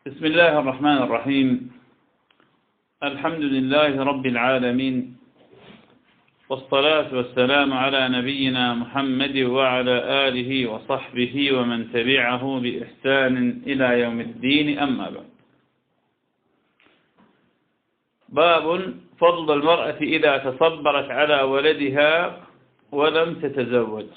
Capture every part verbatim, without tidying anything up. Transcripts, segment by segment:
بسم الله الرحمن الرحيم. الحمد لله رب العالمين، والصلاة والسلام على نبينا محمد وعلى آله وصحبه ومن تبعه بإحسان إلى يوم الدين، أما بعد. باب فضل المرأة إذا تصبرت على ولدها ولم تتزوج.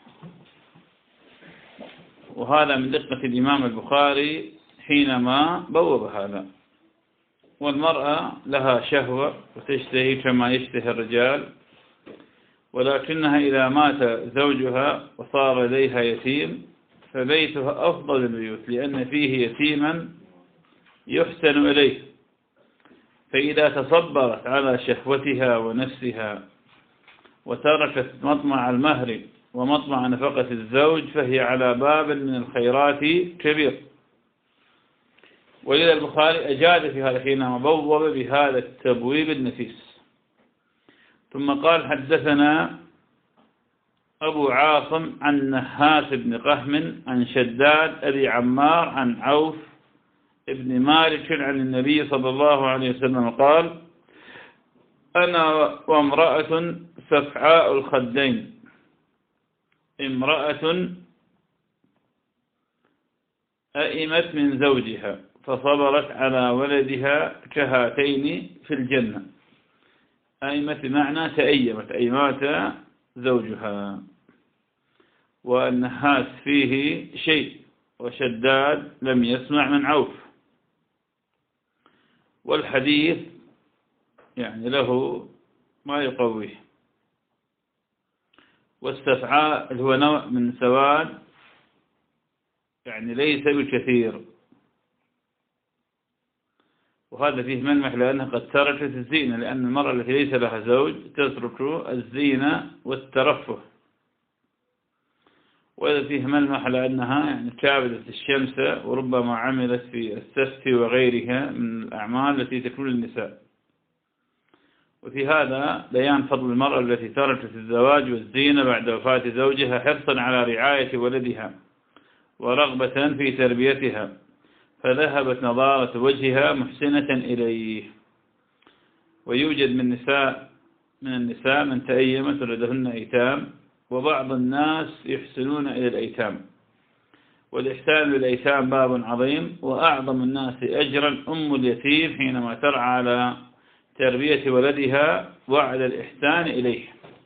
وهذا من دقة الإمام البخاري حينما بوب هذا. والمرأة لها شهوة وتشتهي كما يشتهي الرجال، ولكنها إذا مات زوجها وصار لديها يتيم فبيتها أفضل البيوت، لأن فيه يتيما يحسن إليه. فإذا تصبرت على شهوتها ونفسها وتركت مطمع المهر ومطمع نفقة الزوج فهي على باب من الخيرات كبير. ولذا البخاري أجاد في هذا حينما بوب بهذا التبويب النفيس. ثم قال: حدثنا أبو عاصم عن نهاس بن قهم عن شداد أبي عمار عن عوف ابن مالك عن النبي صلى الله عليه وسلم قال: أنا وامرأة سفعاء الخدين، امرأة أئمت من زوجها فصبرت على ولدها كهاتين في الجنة. أئمت بمعنى تأيمت، أي مات زوجها. والنحاس فيه شيء، وشداد لم يسمع من عوف. والحديث يعني له ما يقويه. والسفعاء اللي هو نوع من سواد، يعني ليس بالكثير. وهذا فيه ملمح لأنها قد تركت الزينة، لأن المرأة التي ليس لها زوج تترك الزينة والترفه. وهذا فيه ملمح لأنها يعني كابدت الشمس، وربما عملت في السفت وغيرها من الأعمال التي تكون للنساء. وفي هذا بيان فضل المرأة التي تركت الزواج والزينة بعد وفاة زوجها حرصا على رعاية ولدها ورغبة في تربيتها، فذهبت نضارة وجهها محسنة إليه. ويوجد من نساء من النساء من تأيمت ولدهن أيتام، وبعض الناس يحسنون إلى الأيتام. والإحسان للأيتام باب عظيم، وأعظم الناس أجرا أم اليتيم حينما ترعى على تربية ولدها وعلى الإحسان إليه.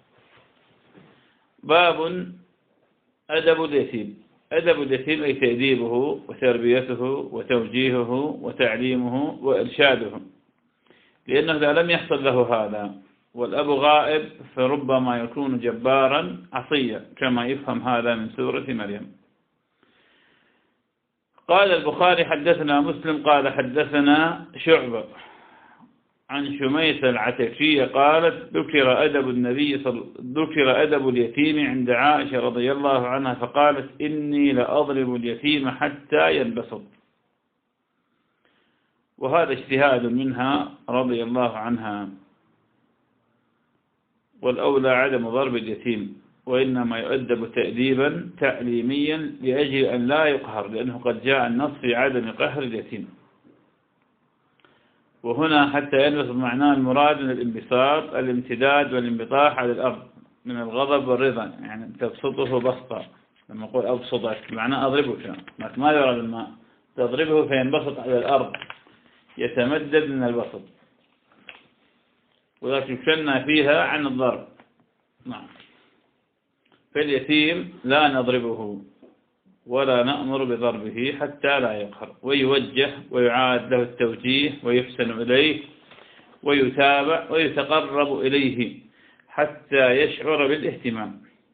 باب أدب اليتيم. أدب اليتيم أي تأديبه وتربيته وتوجيهه وتعليمه وإرشاده، لأنه إذا لم يحصل له هذا والأب غائب فربما يكون جبارا عصيا، كما يفهم هذا من سورة مريم. قال البخاري: حدثنا مسلم قال حدثنا شعبة عن شميسة العتكية قالت: ذكر أدب النبي صل... ذكر أدب اليتيم عند عائشة رضي الله عنها فقالت: إني لأضرب اليتيم حتى ينبسط. وهذا اجتهاد منها رضي الله عنها، والأولى عدم ضرب اليتيم، وإنما يؤدب تأديبا تعليميا لأجل أن لا يقهر، لأنه قد جاء النص في عدم قهر اليتيم. وهنا حتى ينبسط معناه المراد من الانبساط الامتداد والانبطاح على الأرض من الغضب والرضا، يعني تبسطه بسطا. لما أقول أبسطك معناه أضربك، ما يرى الماء تضربه فينبسط على الأرض، يتمدد من البسط، ولكن كنا فيها عن الضرب. نعم. فاليتيم لا نضربه ولا نأمر بضربه حتى لا يقهر، ويوجه ويعاد له التوجيه ويحسن إليه ويتابع ويتقرب إليه حتى يشعر بالاهتمام.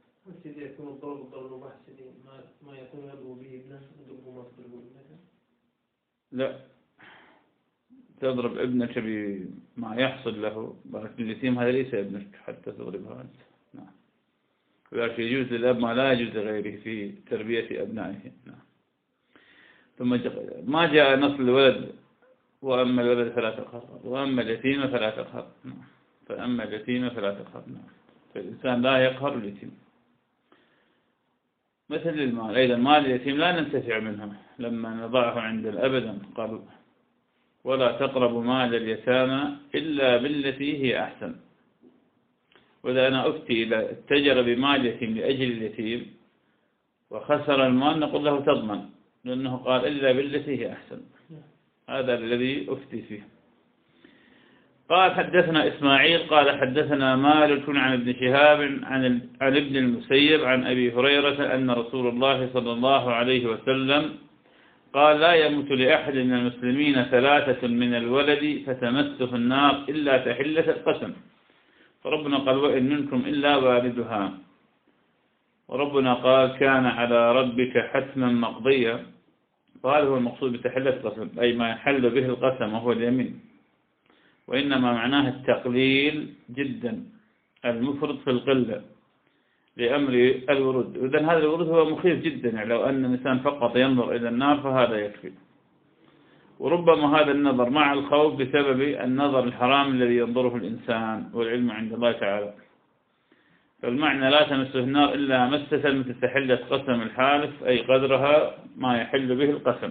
لا تضرب ابنك بما يحصل له، لكن اليتيم هذا ليس ابنك حتى تضربه أنت. نعم. ولكن يجوز للأب ما لا يجوز لغيره في تربية أبنائه. نعم. ثم ما جاء نص الولد: وأما الولد فلا تقهر، وأما اليتيم فلا تقهر. نعم. فأما اليتيم فلا تقهر. نعم. فالإنسان لا يقهر اليتيم. مثل المال أيضا، مال اليتيم لا ننتفع منه لما نضعه عند الأبد. قال ولا تقربوا مال اليتامى إلا بالتي هي أحسن. وإذا أنا أفتي إذا اتجر بمال يتيم لأجل اليتيم وخسر المال نقول له تضمن، لأنه قال إلا بالتي هي أحسن. هذا الذي أفتي فيه. قال حدثنا إسماعيل قال حدثنا مالك عن ابن شهاب عن عن ابن المسيب عن أبي هريرة أن رسول الله صلى الله عليه وسلم قال لا يموت لأحد من المسلمين ثلاثة من الولد فتمسه النار إلا تحلة القسم. فربنا قال وإن منكم إلا والدها، وربنا قال كان على ربك حتما مقضيا. فهذا هو المقصود بتحلة القسم، أي ما يحل به القسم وهو اليمين، وإنما معناه التقليل جدا، المفرط في القلة لأمر الورود. إذن هذا الورود هو مخيف جدا، يعني لو أن الإنسان فقط ينظر إلى النار فهذا يكفي. وربما هذا النظر مع الخوف بسبب النظر الحرام الذي ينظره الإنسان، والعلم عند الله تعالى. فالمعنى لا تمسه النار إلا مسة مثل تحلة قسم الحالف، أي قدرها ما يحل به القسم.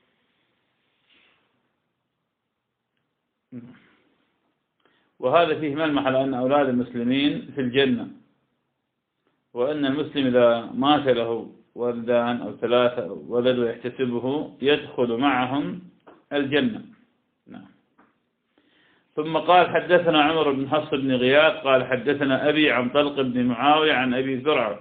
وهذا فيه ملمح على أن أولاد المسلمين في الجنة، وأن المسلم إذا مات له ولدان أو ثلاثة ولد يحتسبه يدخل معهم الجنة. نعم. ثم قال حدثنا عمر بن حفص بن غياث قال حدثنا أبي عن طلق بن معاوية عن أبي زرعة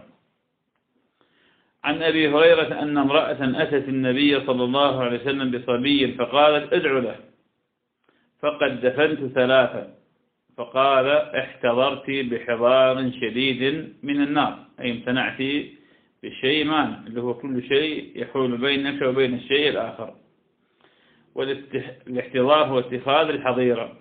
عن أبي هريرة أن امرأة أتت النبي صلى الله عليه وسلم بصبي فقالت ادعو له فقد دفنت ثلاثة، فقال احتضرت بحضار شديد من النار، أي امتنعت بشيء مانع، اللي هو كل شيء يحول بينك وبين الشيء الآخر. والاحتضار هو اتخاذ الحظيرة.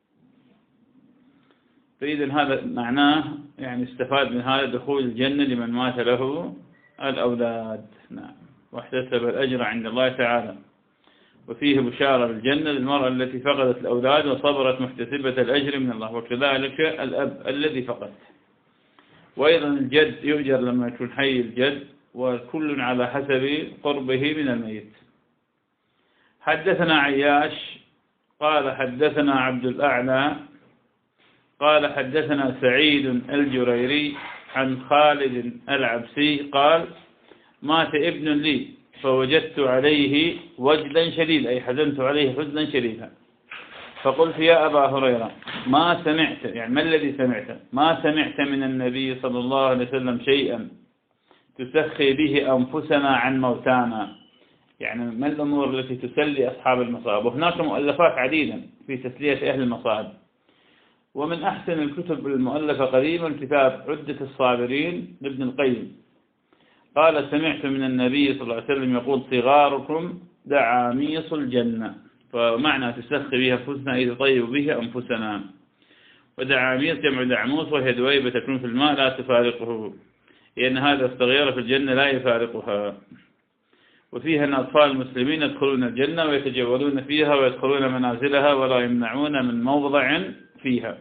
فإذا هذا معناه يعني استفاد من هذا دخول الجنة لمن مات له الأولاد. نعم. واحتسب الأجر عند الله تعالى. وفيه بشارة بالجنة للمرأة التي فقدت الأولاد وصبرت محتسبة الأجر من الله، وكذلك الأب الذي فقد. وأيضا الجد يؤجر لما يكون حي الجد، وكل على حسب قربه من الميت. حدثنا عياش قال حدثنا عبد الأعلى قال حدثنا سعيد الجريري عن خالد العبسي قال مات ابن لي فوجدت عليه وجدا شديدا، أي حزنت عليه حزنا شديدا، فقلت يا أبا هريرة ما سمعت، يعني ما الذي سمعت؟ ما سمعت من النبي صلى الله عليه وسلم شيئا تسخي به أنفسنا عن موتانا، يعني ما الأمور التي تسلي أصحاب المصائب. وهناك مؤلفات عديدة في تسلية أهل المصائب، ومن أحسن الكتب المؤلفة قريبا كتاب عدة الصابرين لابن القيم. قال سمعت من النبي صلى الله عليه وسلم يقول صغاركم دعاميص الجنة، فمعنى تسخي بها أنفسنا أي تطيب بها أنفسنا. ودعاميص جمع دعموس، وهي دويبة تكون في الماء لا تفارقه، لأن هذا الصغير في الجنة لا يفارقها. وفيها أن أطفال المسلمين يدخلون الجنة ويتجولون فيها ويدخلون منازلها ولا يمنعون من موضع فيها.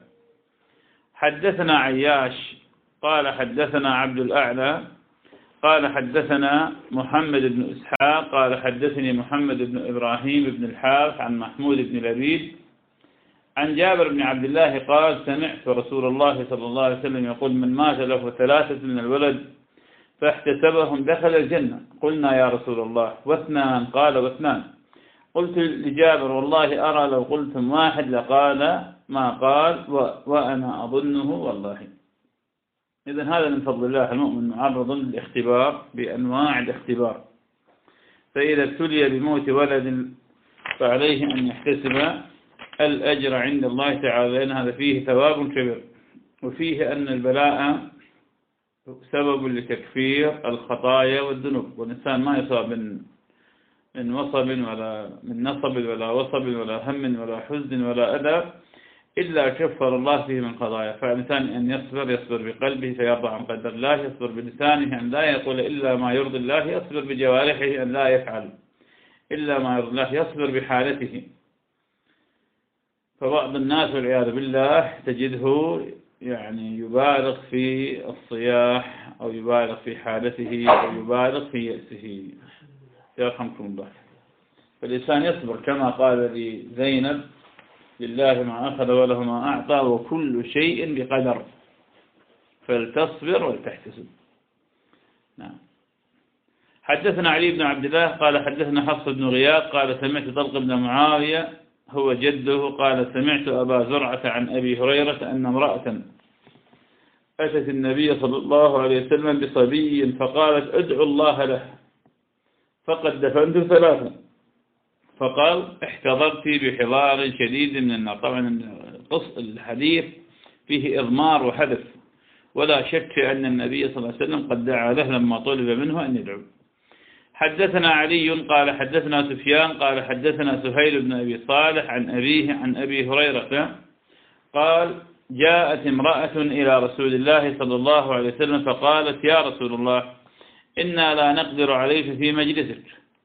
حدثنا عياش قال حدثنا عبد الأعلى قال حدثنا محمد بن إسحاق قال حدثني محمد بن إبراهيم بن الحارث عن محمود بن لبيد عن جابر بن عبد الله قال سمعت رسول الله صلى الله عليه وسلم يقول من مات له ثلاثة من الولد فاحتسبهم دخل الجنة. قلنا يا رسول الله واثنان؟ قال واثنان. قلت لجابر والله أرى لو قلتم واحد لقال ما قال وأنا أظنه والله. إذن هذا من فضل الله، المؤمن معرض للاختبار بأنواع الاختبار، فإذا ابتلي بموت ولد فعليه أن يحتسب الأجر عند الله تعالى، لأن هذا فيه ثواب كبير، وفيه أن البلاء سبب لتكفير الخطايا والذنوب، والإنسان ما يصاب من من وصب ولا من نصب ولا وصب ولا هم ولا حزن ولا أذى إلا كفر الله فيه من قضايا. فالإنسان أن يصبر يصبر بقلبه فيرضى عن قدر الله، يصبر بلسانه أن لا يقول إلا ما يرضي الله، يصبر بجوارحه أن لا يفعل إلا ما يرضي الله، يصبر بحالته. فبعض الناس والعياذ بالله تجده يعني يبالغ في الصياح أو يبالغ في حالته أو يبالغ في يأسه. يرحمكم الله. فالإنسان يصبر كما قال لزينب: لله ما أخذ وله ما أعطى وكل شيء بقدر، فلتصبر ولتحتسب. نعم. حدثنا علي بن عبد الله قال حدثنا حفص بن غياث قال سمعت طلق بن معاوية هو جده قال سمعت أبا زرعة عن أبي هريرة أن امرأة أتت النبي صلى الله عليه وسلم بصبي فقالت ادعوا الله له فقد دفنت ثلاثا، فقال احتضرت بحضار شديد من النار. طبعا الحديث فيه إضمار وحذف، ولا شك أن النبي صلى الله عليه وسلم قد دعا له لما طلب منه أن يدعو. حدثنا علي قال حدثنا سفيان قال حدثنا سهيل بن أبي صالح عن أبيه عن أبي هريرة قال جاءت امرأة إلى رسول الله صلى الله عليه وسلم فقالت يا رسول الله إنا لا نقدر عليك في مجلسك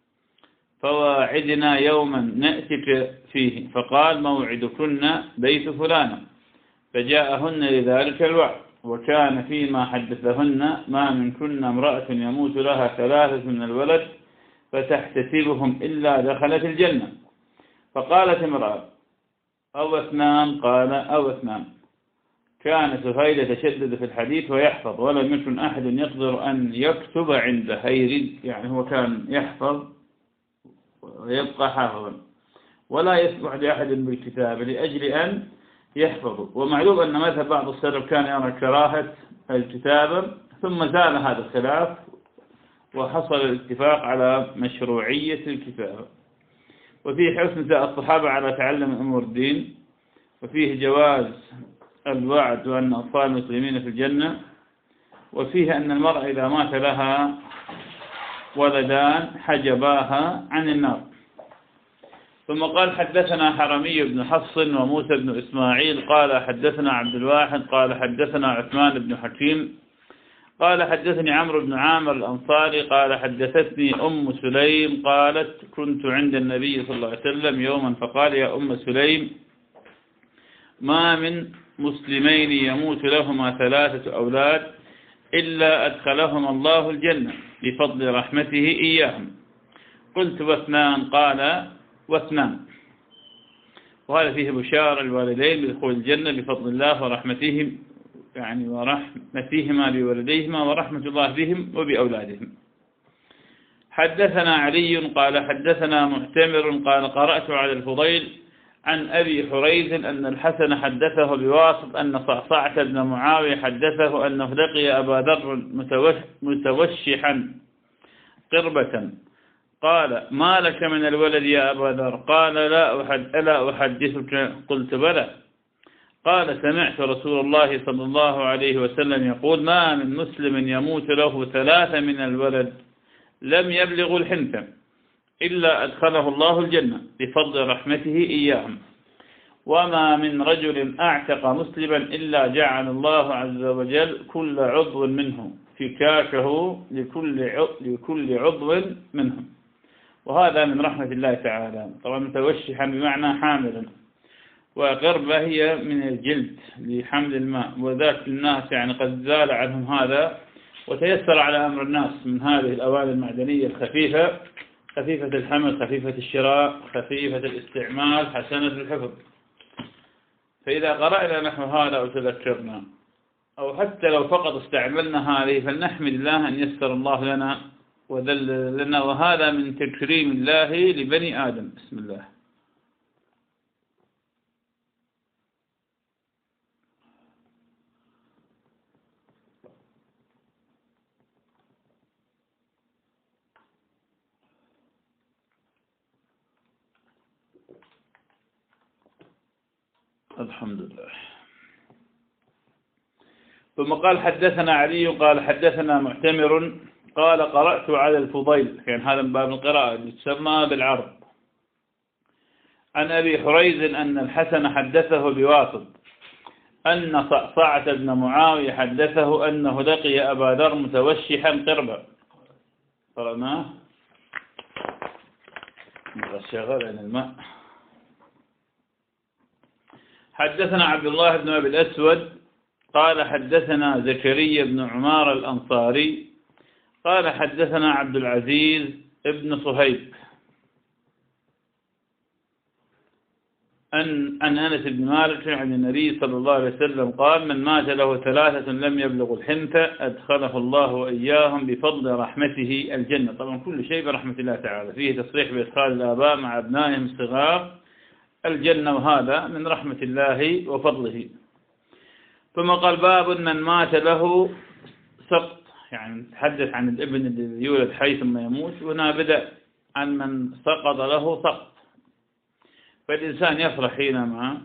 فواعدنا يوما نأتك فيه، فقال موعدكن بيت فلانة، فجاءهن لذلك الوعد، وكان فيما حدثهن ما منكن امرأة يموت لها ثلاثة من الولد فتحتسبهم إلا دخلت الجنة. فقالت امرأة أو اثنان، قال أو اثنان. كان سهيل يتشدد في الحديث ويحفظ، ولم يكن أحد يقدر أن يكتب عنده، هيرد يعني هو كان يحفظ ويبقى حافظا، ولا يسمح لأحد بالكتاب لأجل أن يحفظوا. ومعلوم أن مذهب بعض السلف كان يرى كراهة الكتابة، ثم زال هذا الخلاف وحصل الاتفاق على مشروعية الكتابة، وفيه حسن ثناء الصحابة على تعلم أمور الدين، وفيه جواز الوعد وأن أطفال المسلمين في الجنة، وفيه أن المرأة إذا مات لها ولدان حجباها عن النار. ثم قال حدثنا حرمي بن حفص وموسى بن إسماعيل قال حدثنا عبد الواحد قال حدثنا عثمان بن حكيم قال حدثني عمرو بن عامر الأنصاري قال حدثتني أم سليم قالت كنت عند النبي صلى الله عليه وسلم يوما فقال يا أم سليم ما من مسلمين يموت لهما ثلاثة أولاد إلا أدخلهم الله الجنة بفضل رحمته إياهم. قلت واثنان؟ قال واثنان. وهذا فيه بشارة الوالدين بدخول الجنة بفضل الله ورحمتهم، يعني ورحمتهما بولديهما ورحمة الله بهم وبأولادهم. حدثنا علي قال حدثنا معتمر قال قرأت على الفضيل عن أبي حريز أن الحسن حدثه بواسط أن صعصعة بن معاوية حدثه أنه لقي أبا ذر متوشحا قربة، قال ما لك من الولد يا أبا ذر؟ قال لا أحد ألا أحدثك؟ قلت بلى. قال سمعت رسول الله صلى الله عليه وسلم يقول ما من مسلم يموت له ثلاثة من الولد لم يبلغ الحنث إلا أدخله الله الجنة بفضل رحمته إياهم، وما من رجل أعتق مسلما إلا جعل الله عز وجل كل عضو منه فكاكه لكل لكل عضو منهم. وهذا من رحمة الله تعالى. طبعا متوشحا بمعنى حاملا، وقربة هي من الجلد لحمل الماء، وذاك الناس يعني قد زال عنهم هذا وتيسر على أمر الناس من هذه الأواني المعدنية الخفيفة، خفيفة الحمل خفيفة الشراء خفيفة الاستعمال حسنة الحفظ. فإذا قرأنا نحو هذا أو تذكرنا أو حتى لو فقط استعملنا هذه فلنحمد الله أن يسر الله لنا وذل لنا، وهذا من تكريم الله لبني آدم. بسم الله. الحمد لله. ثم قال حدثنا علي قال حدثنا معتمر قال قرأت على الفضيل، يعني هذا من باب القراءة يسمى بالعرض، عن أبي حريز أن الحسن حدثه بواسط أن صعصعة بن معاوية حدثه أنه لقي أبا ذر متوشحا قربا. قرأناه شغل عن الماء. حدثنا عبد الله بن أبي الأسود قال حدثنا زكريا بن عمار الأنصاري قال حدثنا عبد العزيز ابن صهيب أن أن أنس بن مالك عن النبي صلى الله عليه وسلم قال: من مات له ثلاثة لم يبلغ الحنث أدخله الله وإياهم بفضل رحمته الجنة. طبعا كل شيء برحمة الله تعالى، فيه تصريح بإدخال الآباء مع أبنائهم الصغار الجنة، وهذا من رحمة الله وفضله. ثم قال: باب من مات له سقط، يعني نتحدث عن الابن الذي يولد حي ثم يموت، وهنا بدأ عن من سقط له سقط. فالإنسان يفرح حينما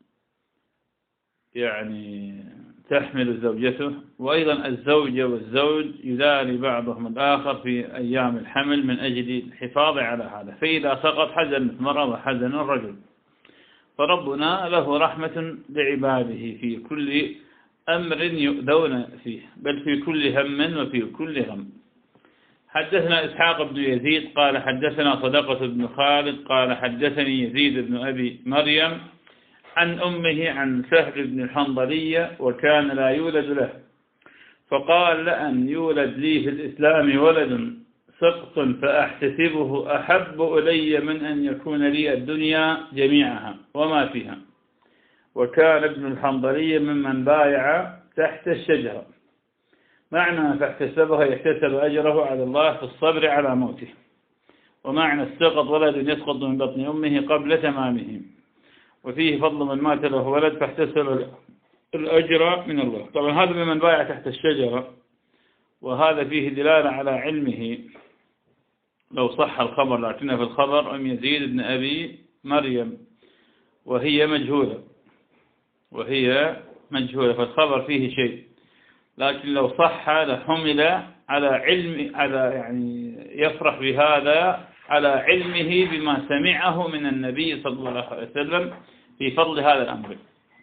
يعني تحمل زوجته، وأيضا الزوجة والزوج يداري بعضهم الآخر في أيام الحمل من أجل الحفاظ على هذا. فإذا سقط حزنت المرأة وحزن الرجل، فربنا له رحمة لعباده في كل أمر يؤذون فيه، بل في كل هم وفي كل غم. حدثنا إسحاق بن يزيد قال حدثنا صدقة بن خالد قال حدثني يزيد بن أبي مريم عن أمه عن سهل بن الحنظلية وكان لا يولد له، فقال: لأن يولد لي في الإسلام ولد سقط فأحتسبه أحب إلي من أن يكون لي الدنيا جميعها وما فيها. وكان ابن الحنظلية ممن بايع تحت الشجرة. معنى فاحتسبها يحتسب أجره على الله في الصبر على موته. ومعنى السقط ولد يسقط من بطن أمه قبل تمامه. وفيه فضل من مات له ولد فاحتسب الأجر من الله. طبعا هذا ممن بايع تحت الشجرة، وهذا فيه دلالة على علمه لو صح الخبر، لكن في الخبر أم يزيد بن أبي مريم وهي مجهولة وهي مجهولة فالخبر فيه شيء، لكن لو صح لحمل على علم على يعني يفرح بهذا على علمه بما سمعه من النبي صلى الله عليه وسلم في فضل هذا الأمر.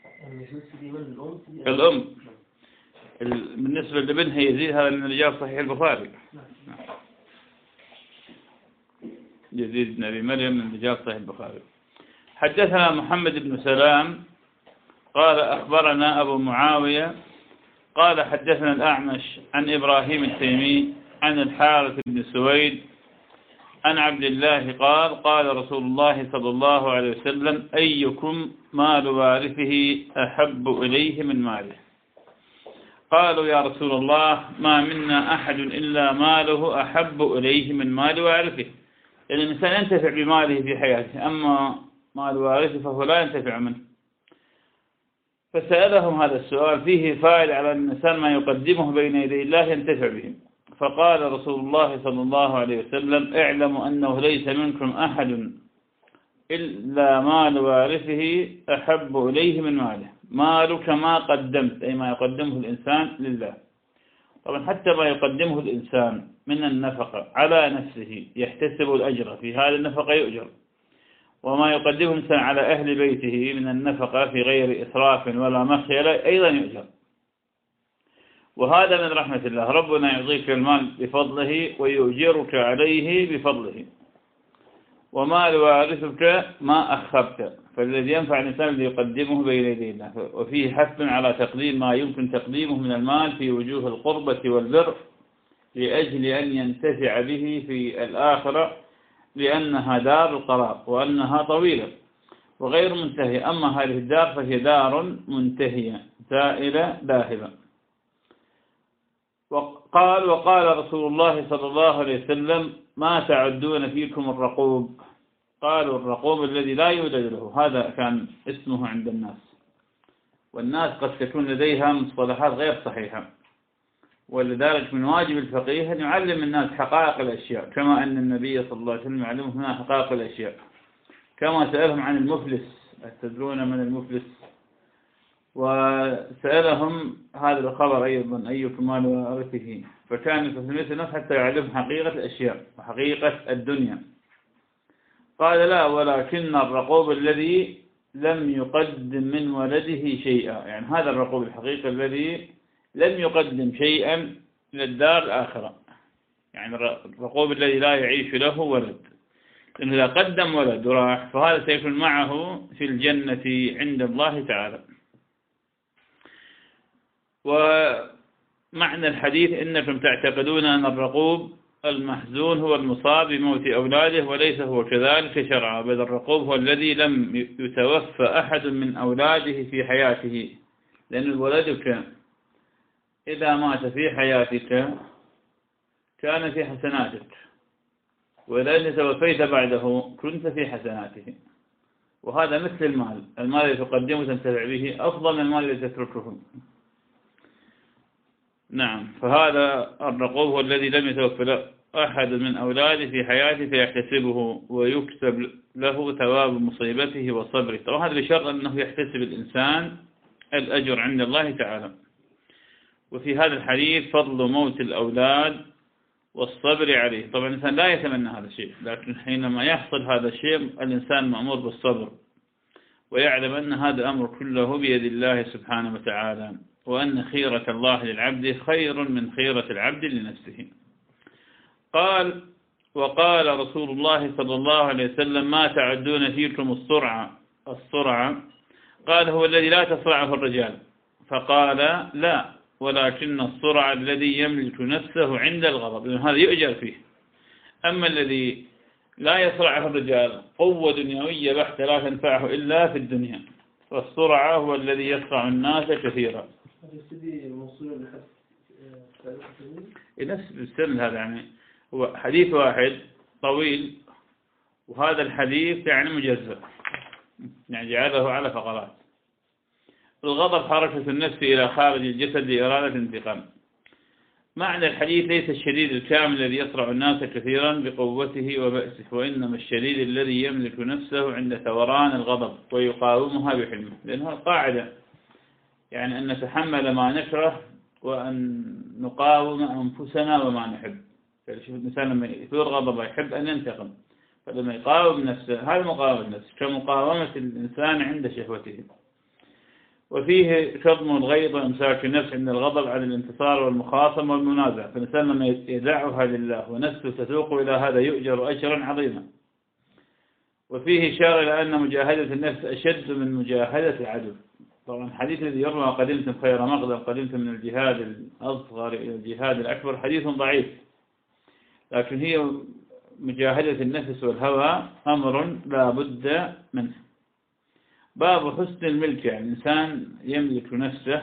الأم بالنسبة لابنها يزيد هذا من رجال صحيح البخاري. يزيد بن أبي مريم من رجال صحيح البخاري. حدثنا محمد بن سلام قال أخبرنا أبو معاوية قال حدثنا الأعمش عن إبراهيم التيمي عن الحارث بن سويد عن عبد الله قال: قال رسول الله صلى الله عليه وسلم: أيكم مال وارثه أحب إليه من ماله؟ قالوا: يا رسول الله ما منا أحد إلا ماله أحب إليه من مال وارثه. يعني الإنسان ينتفع بماله في حياته، أما مال وارثه فهو لا ينتفع منه. فسألهم هذا السؤال فيه فائدة على أن الإنسان ما يقدمه بين يدي الله ينتفع به. فقال رسول الله صلى الله عليه وسلم: اعلموا أنه ليس منكم أحد إلا مال وارثه أحب إليه من ماله. مالك ما قدمت، أي ما يقدمه الإنسان لله. طبعا حتى ما يقدمه الإنسان من النفقة على نفسه يحتسب الأجر، في هذه النفقة يؤجر. وما يقدمه الإنسان على أهل بيته من النفقة في غير إسراف ولا مخيلة أيضا يؤجر. وهذا من رحمة الله، ربنا يعطيك المال بفضله ويؤجرك عليه بفضله. ومال وارثك ما أخبت، فالذي ينفع الإنسان الذي يقدمه بين يدي الله. وفيه حث على تقديم ما يمكن تقديمه من المال في وجوه القربة والبر لأجل أن ينتفع به في الآخرة، لأنها دار القرار وأنها طويلة وغير منتهية. أما هذه الدار فهي دار منتهية زائلة ذاهبة. وقال وقال رسول الله صلى الله عليه وسلم: ما تعدون فيكم الرقوب؟ قالوا: الرقوب الذي لا يولد له. هذا كان اسمه عند الناس، والناس قد تكون لديها مصطلحات غير صحيحة، ولذلك من واجب الفقيه أن يعلم الناس حقائق الأشياء، كما أن النبي صلى الله عليه وسلم يعلمهم هنا حقائق الأشياء. كما سألهم عن المفلس: أتدرون من المفلس؟ وسألهم هذا الخبر أيضا: أيكم مال وارثه؟ فكان يفهمون الناس حتى يعلمهم حقيقة الأشياء وحقيقة الدنيا. قال: لا، ولكن الرقوب الذي لم يقدم من ولده شيئا. يعني هذا الرقوب الحقيقي الذي لم يقدم شيئا للدار الآخرة، يعني الرقوب الذي لا يعيش له ولد، إن إذا قدم ولد وراح فهذا سيكون معه في الجنة عند الله تعالى. ومعنى الحديث إنكم تعتقدون أن الرقوب المحزون هو المصاب بموت أولاده، وليس هو كذلك شرعا، بل الرقوب هو الذي لم يتوفى أحد من أولاده في حياته، لأن ولدك إذا مات في حياتك كان في حسناتك، وإذا توفيت بعده كنت في حسناته. وهذا مثل المال، المال الذي تقدمه تنتفع به أفضل من المال الذي تتركه. نعم، فهذا الرقوب هو الذي لم يتوفى أحد من أولاده في حياته فيحتسبه ويكتب له ثواب مصيبته وصبره. طبعا هذا بشرط أنه يحتسب الإنسان الأجر عند الله تعالى. وفي هذا الحديث فضل موت الأولاد والصبر عليه. طبعا الإنسان لا يتمنى هذا الشيء، لكن حينما يحصل هذا الشيء الإنسان مأمور بالصبر، ويعلم أن هذا الأمر كله بيد الله سبحانه وتعالى، وأن خيرة الله للعبد خير من خيرة العبد لنفسه. قال: وقال رسول الله صلى الله عليه وسلم: ما تعدون فيكم السرعة السرعة؟ قال: هو الذي لا تصرعه الرجال. فقال: لا، ولكن السرعة الذي يملك نفسه عند الغضب، لأن هذا يؤجر فيه. أما الذي لا يصرعه الرجال قوة دنيوية بحتة لا تنفعه إلا في الدنيا، والسرعة هو الذي يصرع الناس كثيرا. نفس السن هذا، يعني هو حديث واحد طويل، وهذا الحديث يعني مجزء، يعني جعله على فقرات. الغضب حركة النفس إلى خارج الجسد لإرادة انتقام. معنى الحديث: ليس الشديد الكامل الذي يصرع الناس كثيرا بقوته وبأسه، وإنما الشديد الذي يملك نفسه عند ثوران الغضب ويقاومها بحلمه. لأنها قاعدة، يعني أن نتحمل ما نكره وأن نقاوم أنفسنا وما نحب. فشوف الإنسان لما يثور غضبه يحب أن ينتقم، فلما يقاوم نفسه هذا مقاومة النفس كمقاومة الإنسان عند شهوته. وفيه كظم الغيظ وإمساك النفس عند الغضب عن الانتصار والمخاصمة والمنازعة. فالإنسان لما يدعها لله ونفسه تسوق إلى هذا يؤجر أجرا عظيما. وفيه إشارة إلى أن مجاهدة النفس أشد من مجاهدة العدو. طبعا الحديث الذي يروى: قدمتم خير مقدم، قدمتم من الجهاد الأصغر إلى الجهاد الأكبر، حديث ضعيف، لكن هي مجاهدة النفس والهوى أمر لا بد منه. باب حسن الملك، يعني الإنسان يملك نفسه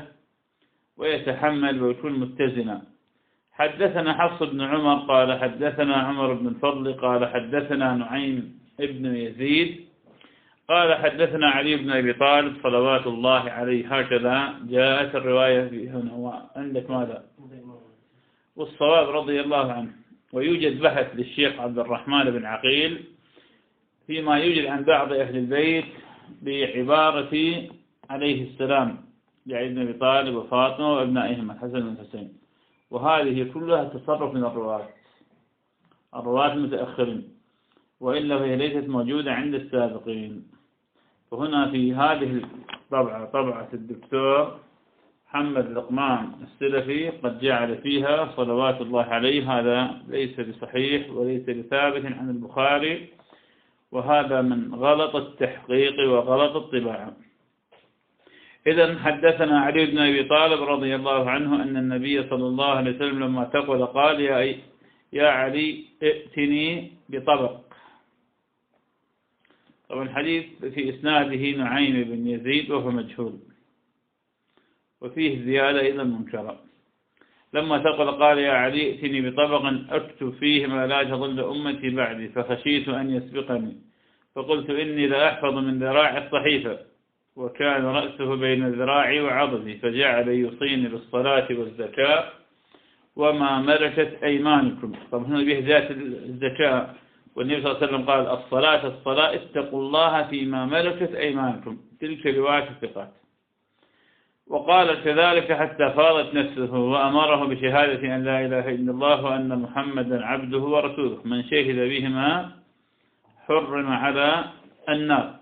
ويتحمل ويكون متزنا. حدثنا حفص بن عمر قال حدثنا عمر بن الفضل قال حدثنا نعيم ابن يزيد قال حدثنا علي بن أبي طالب صلوات الله عليه. هكذا جاءت الرواية في هنا. عندك ماذا؟ والصواب رضي الله عنه. ويوجد بحث للشيخ عبد الرحمن بن عقيل فيما يوجد عن بعض أهل البيت بعبارة عليه السلام لعلي بن أبي طالب وفاطمة وابنائهم الحسن والحسين، وهذه كلها تصرف من الرواة الرواة المتأخرين، وإلا فهي ليست موجودة عند السابقين. وهنا في هذه الطبعة، طبعة الدكتور محمد لقمان السلفي، قد جعل فيها صلوات الله عليه. هذا ليس بصحيح وليس بثابت عن البخاري، وهذا من غلط التحقيق وغلط الطباعة. إذن حدثنا علي بن أبي طالب رضي الله عنه أن النبي صلى الله عليه وسلم لما تقول قال: يا, يا علي ائتني بطبق. طبعا الحديث في إسناده نعيم بن يزيد وهو مجهول، وفيه زيادة إلى المنكرة. لما تقول قال: يا علي ائتني بطبق أكتب فيه ما لا تضل أمتي بعدي، فخشيت أن يسبقني، فقلت إني لا أحفظ من ذراع الصحيفة، وكان رأسه بين ذراعي وعضدي، فجعل يوصيني بالصلاة والزكاة وما ملكت أيمانكم. طبعا هنا به ذات الزكاة، والنبي صلى الله عليه وسلم قال: الصلاة الصلاة اتقوا الله فيما ملكت أيمانكم. تلك رواية الثقات. وقال كذلك حتى فاضت نفسه، وأمره بشهادة أن لا إله إلا الله وأن محمدا عبده ورسوله، من شهد بهما حرم على النار.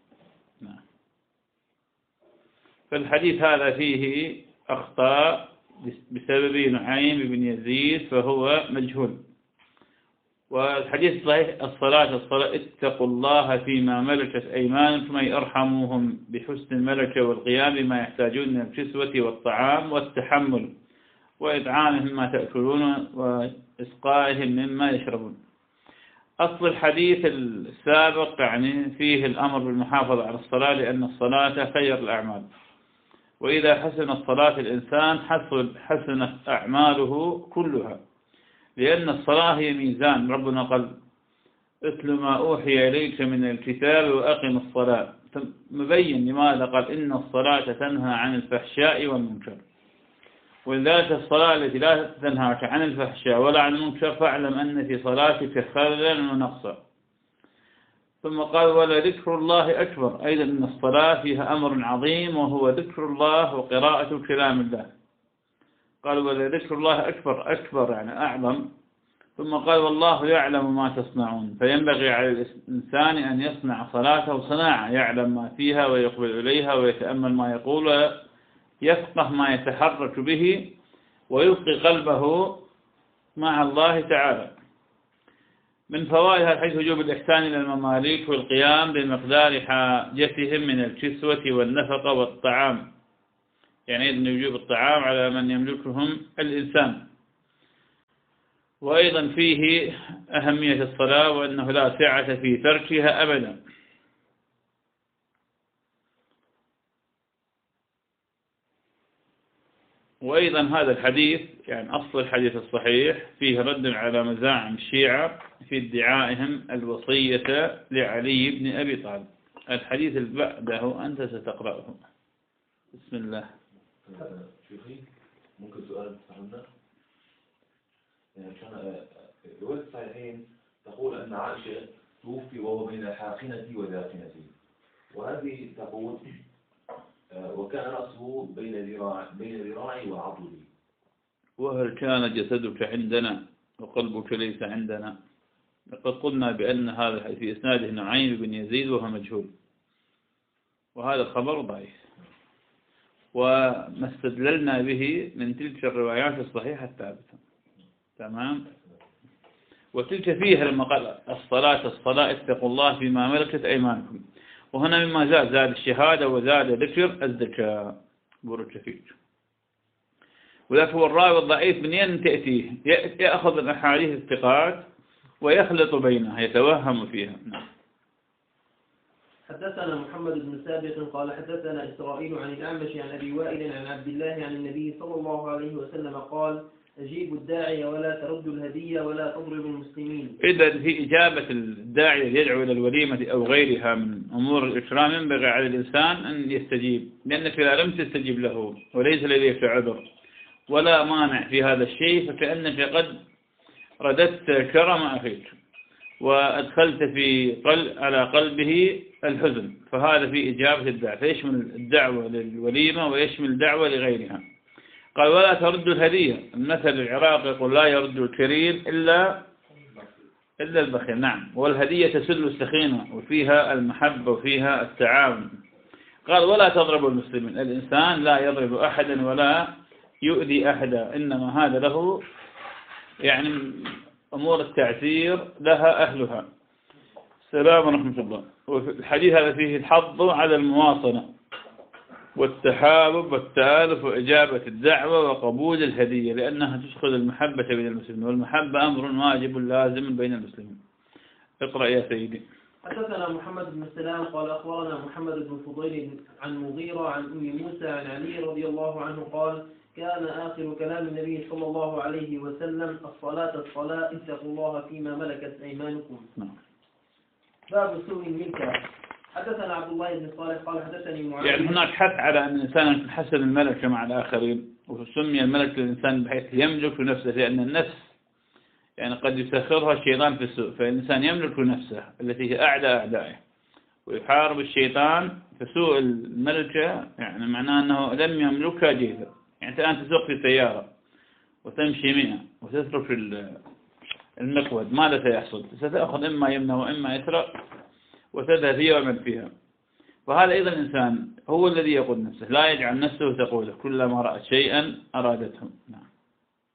فالحديث هذا فيه أخطاء بسبب نعيم بن يزيد، فهو مجهول. والحديث صحيح الصلاة الصلاة اتقوا الله فيما ملكت أيمانكم أي ارحموهم بحسن الملكة والقيام بما يحتاجون من الكسوة والطعام والتحمل وإطعامهم مما تأكلون وإسقائهم مما يشربون. أصل الحديث السابق يعني فيه الأمر بالمحافظة على الصلاة لأن الصلاة خير الأعمال، وإذا حسن الصلاة الإنسان حسن حسنت أعماله كلها، لأن الصلاة هي ميزان. ربنا قال اتل ما أوحي إليك من الكتاب وأقم الصلاة، مبين لماذا قال إن الصلاة تنهى عن الفحشاء والمنكر، ولذلك الصلاة التي لا تنهاك عن الفحشاء ولا عن المنكر فاعلم أن في صلاتك خللا ونقصا. ثم قال ولذكر الله أكبر، أيضا أن الصلاة فيها أمر عظيم وهو ذكر الله وقراءة كلام الله. قال ولذكر الله أكبر، أكبر يعني أعظم. ثم قال والله يعلم ما تصنعون، فينبغي على الإنسان أن يصنع صلاته صناعة، يعلم ما فيها ويقبل إليها ويتأمل ما يقول، يفقه ما يتحرك به ويلقي قلبه مع الله تعالى. من فوائد هذا الحديث وجوب الإحسان إلى المماليك والقيام بمقدار حاجتهم من الكسوة والنفقة والطعام، يعني إذن وجوب الطعام على من يملكهم الإنسان. وأيضا فيه أهمية الصلاة وأنه لا سعة في تركها أبدا. وأيضا هذا الحديث يعني أصل الحديث الصحيح فيه رد على مزاعم الشيعة في ادعائهم الوصية لعلي بن أبي طالب. الحديث اللي بعده أنت ستقرأه. بسم الله. شيخي ممكن سؤال تفهمنا؟ يعني كان رواية الصحيحين تقول أن عائشة توفي وهو بين حاقنتي وذاقنتي، وهذه تقول وكان رأسه بين ذراع بين ذراعي وعضدي. وهل كان جسدك عندنا وقلبك ليس عندنا؟ لقد قلنا بأن هذا في إسناده نعيم بن يزيد وهو مجهول، وهذا الخبر ضعيف، وما استدللنا به من تلك الروايات الصحيحة الثابتة. تمام. وتلك فيها لما قال الصلاة الصلاة اتقوا الله فيما ملكت أيمانكم، وهنا مما زاد زاد الشهادة وزاد ذكر الذكاء بورك فيك. وذلك هو الراوي الضعيف من ين تأتيه يأخذ الأحاديث الثقات ويخلط بينها يتوهم فيها. نعم. حدثنا محمد بن سابق قال حدثنا إسرائيل عن الأعمش عن أبي وائل عن عبد الله عن النبي صلى الله عليه وسلم قال أجيبوا الداعي ولا تردوا الهدية ولا تضربوا المسلمين. إذا في إجابة الداعي يدعو إلى الوليمة أو غيرها من أمور الإكرام ينبغي على الإنسان أن يستجيب، لأنك إذا لم تستجيب له وليس لديك عذر ولا مانع في هذا الشيء فكأنك قد رددت كرم أخيك وأدخلت في قلب على قلبه الحزن، فهذا في إجابة الداعي، فيشمل الدعوة للوليمة ويشمل الدعوة لغيرها. قال ولا تردوا الهدية، المثل العراقي يقول لا يرد الكريم إلا إلا البخيل. نعم. والهدية تسل السخينة وفيها المحبة وفيها التعاون. قال ولا تضربوا المسلمين، الإنسان لا يضرب أحدا ولا يؤذي أحدا، إنما هذا له يعني أمور التعسير لها أهلها. السلام ورحمة الله. وفي الحديث هذا فيه الحظ على المواصلة والتحابب والتآلف وإجابة الدعوة وقبول الهدية، لأنها تدخل المحبة بين المسلمين، والمحبة أمر واجب لازم بين المسلمين. اقرأ يا سيدي. حدثنا محمد بن سلام قال أخبرنا محمد بن فضيل عن مغيرة عن أم موسى عن علي رضي الله عنه قال كان آخر كلام النبي صلى الله عليه وسلم الصلاة الصلاة اتقوا الله فيما ملكت أيمانكم. نعم. باب سوء الملكة. حدثنا عبد الله بن صالح قال حدثني معاذ. يعني هناك حث على أن الإنسان يحسن الملكة مع الآخرين، وسمي الملك للإنسان بحيث يملك نفسه، لأن النفس يعني قد يسخرها الشيطان في السوء، فالإنسان يملك نفسه التي هي أعلى أعدائه ويحارب الشيطان. فسوء الملكة يعني معناه أنه لم يملكها جيدا. يعني أنت الآن تسوق في سيارة وتمشي مئة وتترك المقود، ماذا سيحصل؟ ستأخذ إما يمنى وإما يسرق وتذهب هي ومن فيها. فهذا أيضا الإنسان هو الذي يقود نفسه، لا يجعل نفسه تقوله كلما رأت شيئا أرادته. نعم.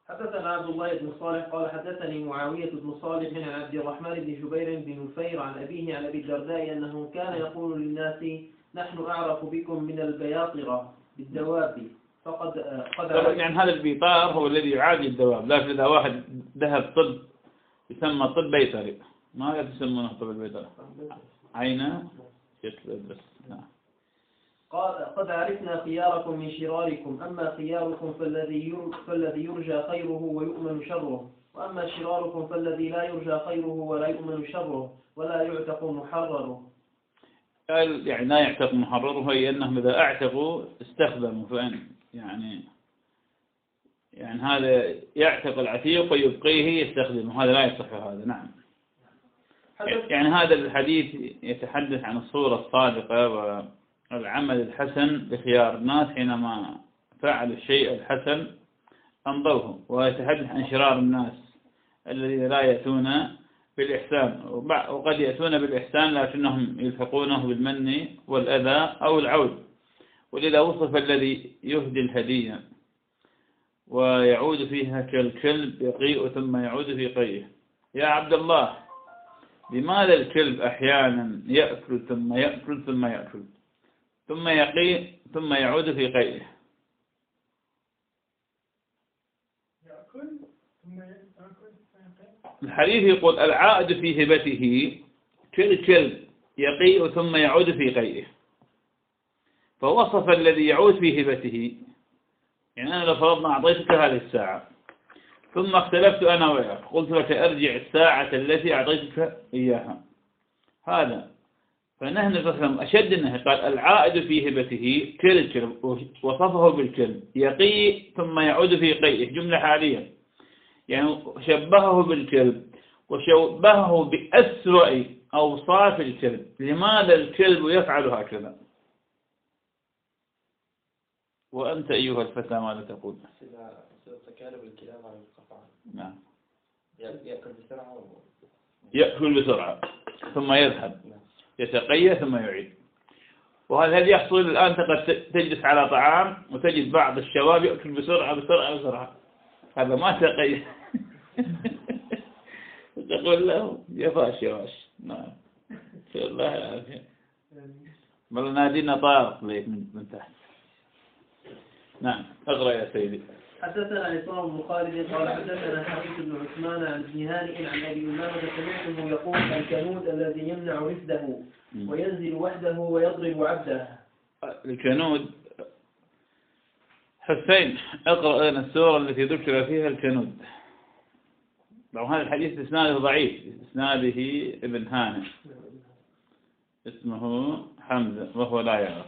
حدثنا عبد الله بن صالح قال حدثني معاوية بن صالح عن عبد الرحمن بن جبير بن نفير عن أبيه عن أبي الدرداء أنه كان يقول للناس نحن أعرف بكم من البياطرة بالدواب فقد قد يعني هذا البيطار هو الذي يعادي الدواب، لكن إذا واحد ذهب طب يسمى طب بيطري، ما يسمونه طب البيطري عينه يتلبس. نعم. قال قد عرفنا خياركم من شراركم، أما خياركم فالذي فالذي يرجى خيره ويؤمن شره، وأما شراركم فالذي لا يرجى خيره ولا يؤمن شره ولا يعتق محرره. قال يعني لا يعتق محرره، هي أنهم إذا اعتقوا استخدموا، فإن يعني يعني هذا يعتق العتيق ويبقيه يستخدمه، هذا لا يصح هذا. نعم. يعني هذا الحديث يتحدث عن الصورة الصادقة والعمل الحسن لخيار الناس حينما فعل الشيء الحسن أمضوه، ويتحدث عن شرار الناس الذين لا يأتون بالإحسان، وقد يأتون بالإحسان لكنهم يلحقونه بالمن والأذى أو العود. ولذا وصف الذي يهدي الهدية ويعود فيها كالكلب يقيء ثم يعود في قيئه. يا عبد الله، لماذا الكلب أحيانا يأكل ثم يأكل ثم يأكل ثم يقيء ثم يعود في قيئه؟ الحديث يقول العائد في هبته كالكلب يقيء ثم يعود في قيئه، فوصف الذي يعود في هبته. يعني أنا لو فرضنا أعطيتك هذه الساعة ثم اختلفت أنا وياك، قلت لك أرجع الساعة التي أعطيتك إياها، هذا فنحن نفهم أشد أنه قال العائد في هبته كالكلب، وصفه بالكلب يقي ثم يعود في قيئه، جملة حالية، يعني شبهه بالكلب وشبهه بأسوأ أوصاف الكلب. لماذا الكلب يفعل هكذا؟ وأنت أيها الفتى ماذا تقول؟ تكالب الكلاب على القطع. نعم. يأكل بسرعة و... يأكل بسرعة ثم يذهب يتقيأ ثم يعيد. وهذا الذي يحصل الآن، قد تجلس على طعام وتجد بعض الشباب يأكل بسرعة بسرعة بسرعة، هذا ما تقيأ. تقول له يفاش يفاش. نعم. الله العافية. بل نادينا طارق ليك من تحت. نعم. اقرأ يا سيدي. حدثنا عصام بن خالد قال حدثنا حبيب بن عثمان عن ابن هانئ عن ابي امامه سمعته يقول الكنود الذي يمنع رفده وينزل وحده ويضرب عبده. الكنود حسين اقرأ لنا السورة التي ذكر فيها الكنود. هذا الحديث اسناده ضعيف، اسناده ابن هانئ اسمه حمزة وهو لا يعرف.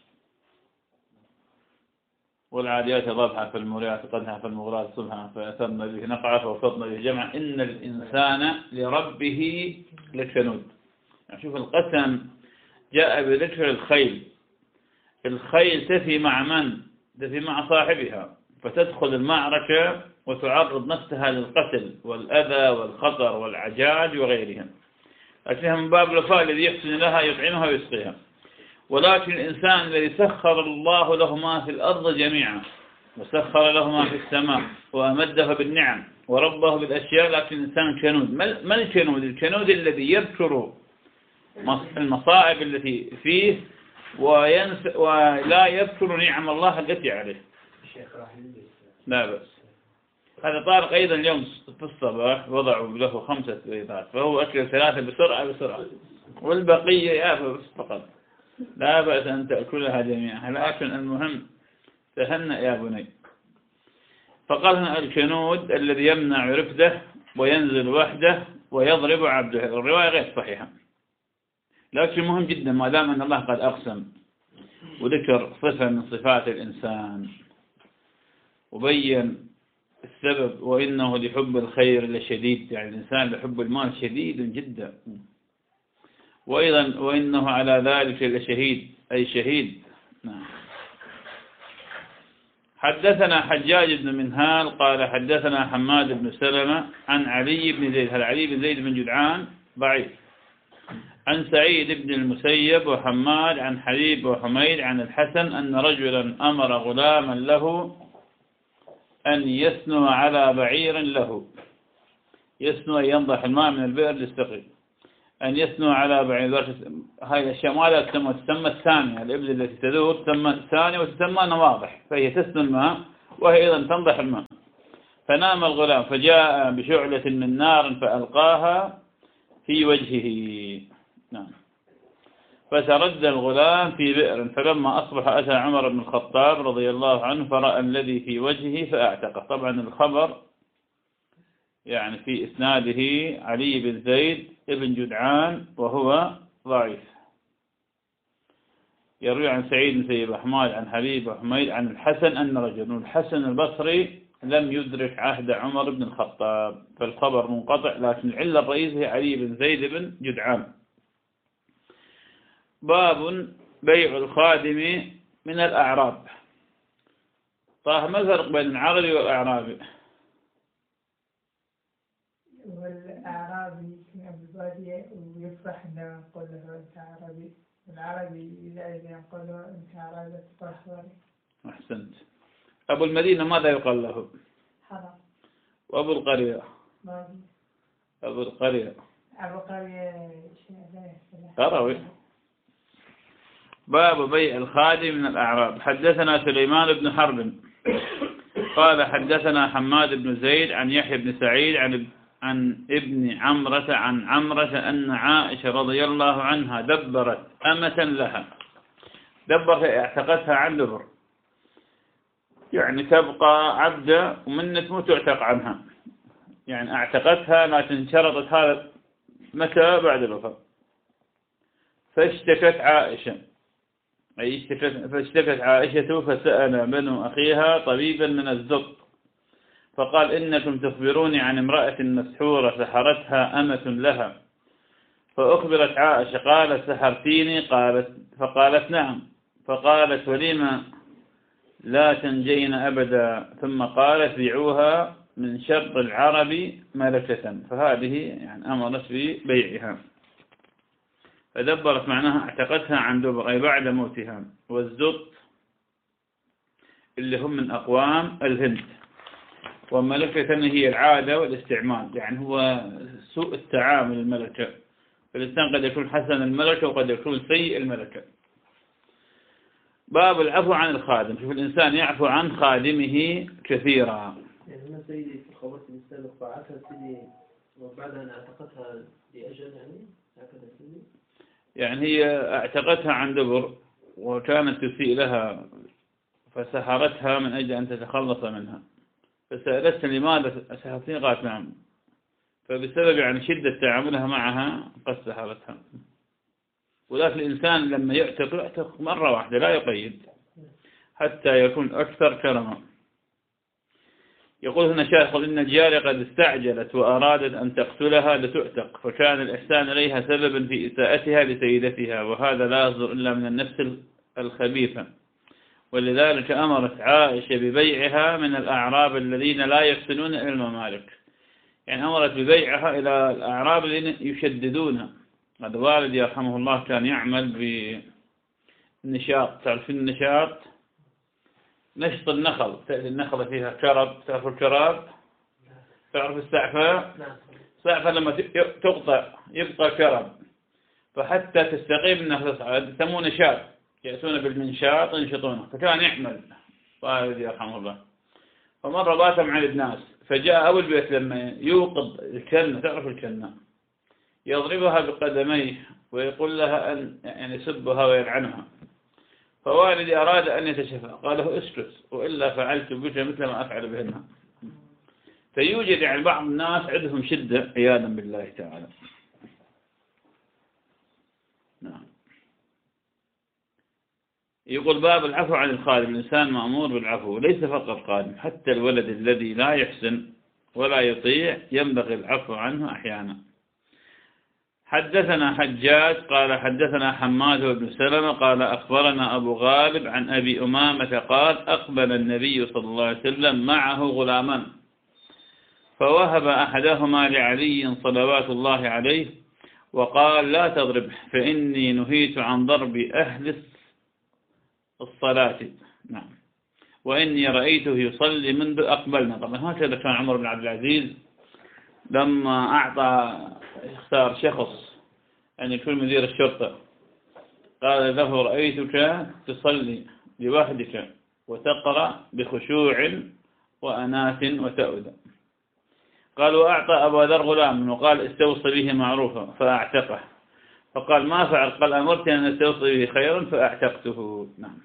والعاديات ضبحا فالموريات قدحا فالمغرات صبحا فأثرن به نقعا فوسطن به جمعا إن الإنسان لربه لكنود. يعني شوف القسم جاء بذكر الخيل. الخيل تفي مع من؟ تفي مع صاحبها، فتدخل المعركة وتعرض نفسها للقتل والأذى والخطر والعجاج وغيرها، لكنها من باب الوفاء الذي يحسن لها يطعمها ويسقيها. ولكن الإنسان الذي سخر الله له ما في الأرض جميعا وسخر له ما في السماء وأمده بالنعم وربه بالأشياء، لكن الإنسان كنود. ما الكنود؟ الكنود الذي يذكر المصائب التي فيه وينس ولا يذكر نعم الله التي عليه. لا بأس. هذا طارق أيضا اليوم في الصباح وضعوا له خمسة بيضات، فهو أكل ثلاثة بسرعة بسرعة والبقية يأكل فقط. لا بأس أن تأكلها جميعا، لكن المهم تهنأ يا بني. فقال هنا الكنود الذي يمنع رفده وينزل وحده ويضرب عبده. الرواية غير صحيحة، لكن مهم جدا ما دام أن الله قد أقسم وذكر صفة من صفات الإنسان وبين السبب وإنه لحب الخير لشديد، يعني الإنسان لحب المال شديد جدا، وأيضا وإنه على ذلك لشهيد أي شهيد. نعم. حدثنا حجاج بن منهال قال حدثنا حماد بن سلمة عن علي بن زيد. هل علي بن زيد بن جدعان ضعيف. عن سعيد بن المسيب وحماد عن حبيب وحميد عن الحسن أن رجلا أمر غلاما له أن يسنو على بعير له، يسنو أن ينضح الماء من البئر للسقي، أن يسنو على بعير. هاي الأشياء ما لا تسمى، تسمى الثانية، الإبل التي تدور تسمى ثانية وتسمى نواضح، فهي تسنو الماء وهي أيضا تنضح الماء. فنام الغلام فجاء بشعلة من نار فألقاها في وجهه. نعم. فتردى الغلام في بئر، فلما أصبح أتى عمر بن الخطاب رضي الله عنه فرأى الذي في وجهه فأعتقه. طبعا الخبر يعني في إسناده علي بن زيد ابن جدعان وهو ضعيف، يروي عن سعيد بن سيب حماد عن حبيب وحميد عن الحسن أن رجل، الحسن البصري لم يدرك عهد عمر بن الخطاب، فالخبر منقطع، لكن العلة الرئيسية علي بن زيد بن جدعان. باب بيع الخادم من الأعراب. طه، ما الفرق بين العربي والأعرابي؟ والأعرابي بالبادية ويفرح أن نقول له أنت عربي، والعربي إذا إذا يقول له أنت عربي تفرح. أحسنت. أبو المدينة ماذا يقال له؟ حرام. وأبو القرية؟ ماضي. أبو القرية؟ أبو القرية قروي. باب بيع الخادم من الأعراب. حدثنا سليمان بن حرب قال حدثنا حماد بن زيد عن يحيى بن سعيد عن عن ابن عمرة عن عمرة أن عائشة رضي الله عنها دبرت أمة لها. دبرت اعتقتها عن دبر، يعني تبقى عبدة ومن تموت تعتق عنها، يعني اعتقتها لكن شرطت هذا متى؟ بعد الوفاة. فاشتكت عائشة، أي اشتكت فاشتكت عائشة فسأل بنو أخيها طبيبا من الزق فقال إنكم تخبروني عن امرأة مسحورة سحرتها أمة لها. فأخبرت عائشة قالت سحرتيني؟ قالت فقالت نعم. فقالت ولما لا تنجين أبدا. ثم قالت بيعوها من شر العرب ملكة. فهذه يعني أمرت ببيعها. فدبرت معناها اعتقتها عن دبر أي بعد موتها. والزط اللي هم من أقوام الهند، وملكة هي العادة والاستعمال، يعني هو سوء التعامل الملكة. فالإنسان قد يكون حسن الملكة وقد يكون سيء الملكة. باب العفو عن الخادم. شوف الإنسان يعفو عن خادمه كثيرا. يعني هنا سيدي في خبرت الإنسان وقعتها سيدي وبعدها أن اعتقتها لأجل، يعني هكذا سيدي، يعني هي اعتقتها عن دبر وكانت تسيء لها فسحرتها من أجل أن تتخلص منها. فسألتها لماذا سحرتني؟ قالت نعم. فبسبب يعني شدة تعاملها معها قد سحرتها. ولكن الإنسان لما يعتق يعتق مرة واحدة لا يقيد حتى يكون أكثر كرما. يقول هنا شيخ إن الجارية قد استعجلت وأرادت أن تقتلها لتعتق، فكان الإحسان إليها سببا في إساءتها لسيدتها، وهذا لا يصدر إلا من النفس الخبيثة. ولذلك أمرت عائشة ببيعها من الأعراب الذين لا يحسنون إلى الممالك، يعني أمرت ببيعها إلى الأعراب الذين يشددونها. هذا والدي يرحمه الله كان يعمل بالنشاط. تعرف النشاط؟ نشط النخل. تأتي النخلة فيها كرب، تعرف الكراب؟ تعرف السعفة؟ السعفة لما تقطع يبقى كرب، فحتى تستقيم النخلة تصعد يسمونه نشاط، يأتون بالمنشاط ينشطونه. فكان يعمل والدي يرحمه الله. فمرة بات مع الناس، فجاء أول بيت لما يوقظ الكنة، تعرف الكنة، يضربها بقدميه ويقول لها أن يعني يسبها ويلعنها. فوالدي أراد أن يتشفى، قال له اسكت وإلا فعلت بك مثل ما أفعل بهن. فيوجد يعني بعض الناس عندهم شدة عياذا بالله تعالى. نعم. يقول باب العفو عن الخادم. الإنسان مأمور بالعفو، ليس فقط خادم، حتى الولد الذي لا يحسن ولا يطيع ينبغي العفو عنه أحيانا. حدثنا حجاج قال حدثنا حماد بن سلمة قال أخبرنا أبو غالب عن أبي أمامة قال أقبل النبي صلى الله عليه وسلم معه غلامان، فوهب أحدهما لعلي صلوات الله عليه وقال لا تضرب فإني نهيت عن ضرب أهل الصلاة. نعم. وإني رأيته يصلي منذ أقبلنا. طبعا هكذا كان عمر بن عبد العزيز لما أعطى اختار شخص أن يكون مدير الشرطة، قال له رأيتك تصلي لوحدك وتقرأ بخشوع وأناة وتأودة. قال وأعطى أبا ذر غلام وقال استوصي به معروفا فأعتقه، فقال ما فعل؟ قال أمرت أن استوصي به خيرا فأعتقته. نعم.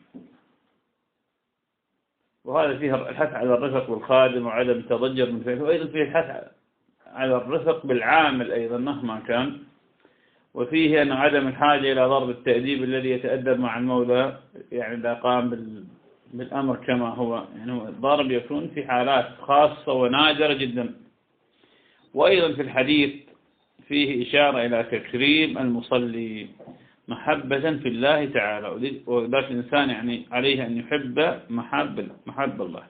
وهذا فيه الحث على الرفق بالخادم وعدم التضجر من فعله، وأيضا فيه الحث على الرفق بالعامل أيضا مهما كان، وفيه أن عدم الحاجة إلى ضرب التأديب الذي يتأدب مع المولى، يعني إذا قام بالأمر كما هو، يعني الضرب يكون في حالات خاصة ونادرة جدا. وأيضا في الحديث فيه إشارة إلى تكريم المصلي محبة في الله تعالى، وذلك الإنسان يعني عليه أن يحب محب محب الله.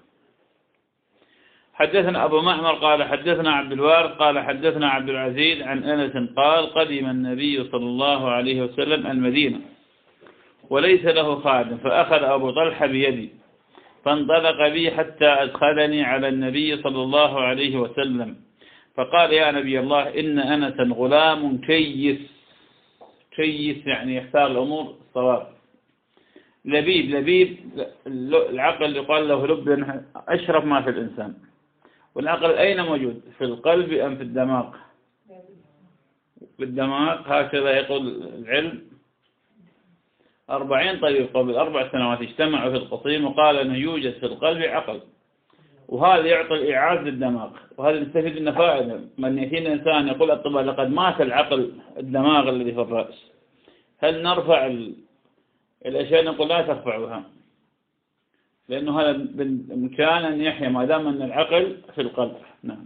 حدثنا أبو معمر قال حدثنا عبد الوارث قال حدثنا عبد العزيز عن أنس قال قدم النبي صلى الله عليه وسلم المدينة وليس له خادم، فأخذ أبو طلحة بيدي فانطلق بي حتى أدخلني على النبي صلى الله عليه وسلم، فقال يا نبي الله إن أنسا غلام كيس. كيس يعني يختار الأمور الصواب. لبيب لبيب العقل يقال له لب أشرف ما في الإنسان. والعقل أين موجود؟ في القلب أم في الدماغ؟ في الدماغ. هكذا يقول العلم. أربعين طبيب قبل أربع سنوات اجتمعوا في القصيم وقال أنه يوجد في القلب عقل، وهذا يعطي الإعاز للدماغ، وهذا نستفيد منه فائدة. من يأتينا إنسان يقول الطبيب لقد مات العقل الدماغ الذي في الرأس، هل نرفع الأشياء؟ نقول لا ترفعها، لأنه هذا بإمكان أن يحيا ما دام أن العقل في القلب. نعم.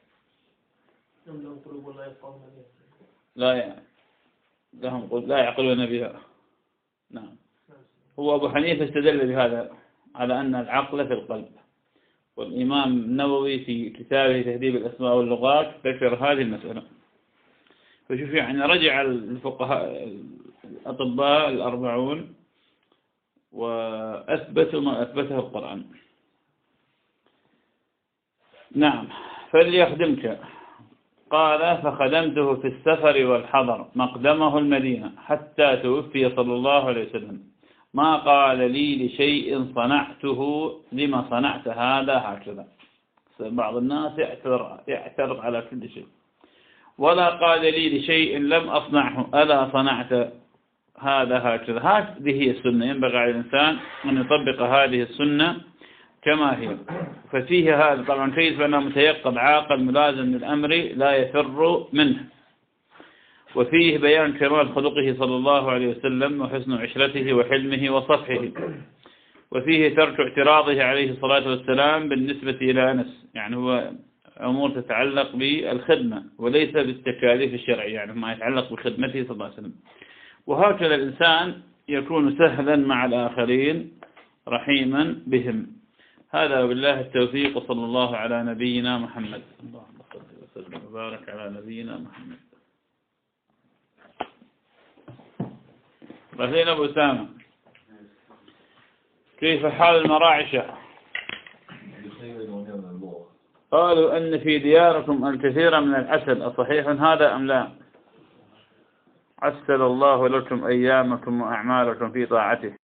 لا يعني لهم لا يعقلون بها. نعم. هو أبو حنيفة استدل بهذا على أن العقل في القلب، والإمام النووي في كتابه تهذيب الأسماء واللغات ذكر هذه المسألة. فشوف يعني رجع الفقهاء الأطباء الأربعون وأثبتوا ما أثبته القرآن. نعم. فليخدمك. قال فخدمته في السفر والحضر مقدمه المدينة حتى توفي صلى الله عليه وسلم، ما قال لي لشيء صنعته لما صنعت هذا هكذا. بعض الناس يعترض, يعترض على كل شيء. ولا قال لي لشيء لم أصنعه ألا صنعت هذا هكذا. هذه هي السنة، ينبغي على الإنسان أن يطبق هذه السنة كما هي. ففيه هذا طبعا كيف بأنه متيقظ عاقل ملازم للأمر لا يفر منه. وفيه بيان كمال خلقه صلى الله عليه وسلم وحسن عشرته وحلمه وصفحه. وفيه ترك اعتراضه عليه الصلاة والسلام بالنسبة إلى أنس، يعني هو أمور تتعلق بالخدمة وليس بالتكاليف الشرعية، يعني ما يتعلق بخدمته صلى الله عليه وسلم. وهكذا الإنسان يكون سهلا مع الآخرين رحيما بهم. هذا بالله التوفيق، وصلى الله على نبينا محمد. اللهم صل وسلم وبارك على نبينا محمد. بعدين أبو أسامة، كيف حال المراعشة؟ قالوا أن في دياركم الكثير من العسل، أصحيح هذا أم لا؟ عسل الله لكم أيامكم وأعمالكم في طاعته.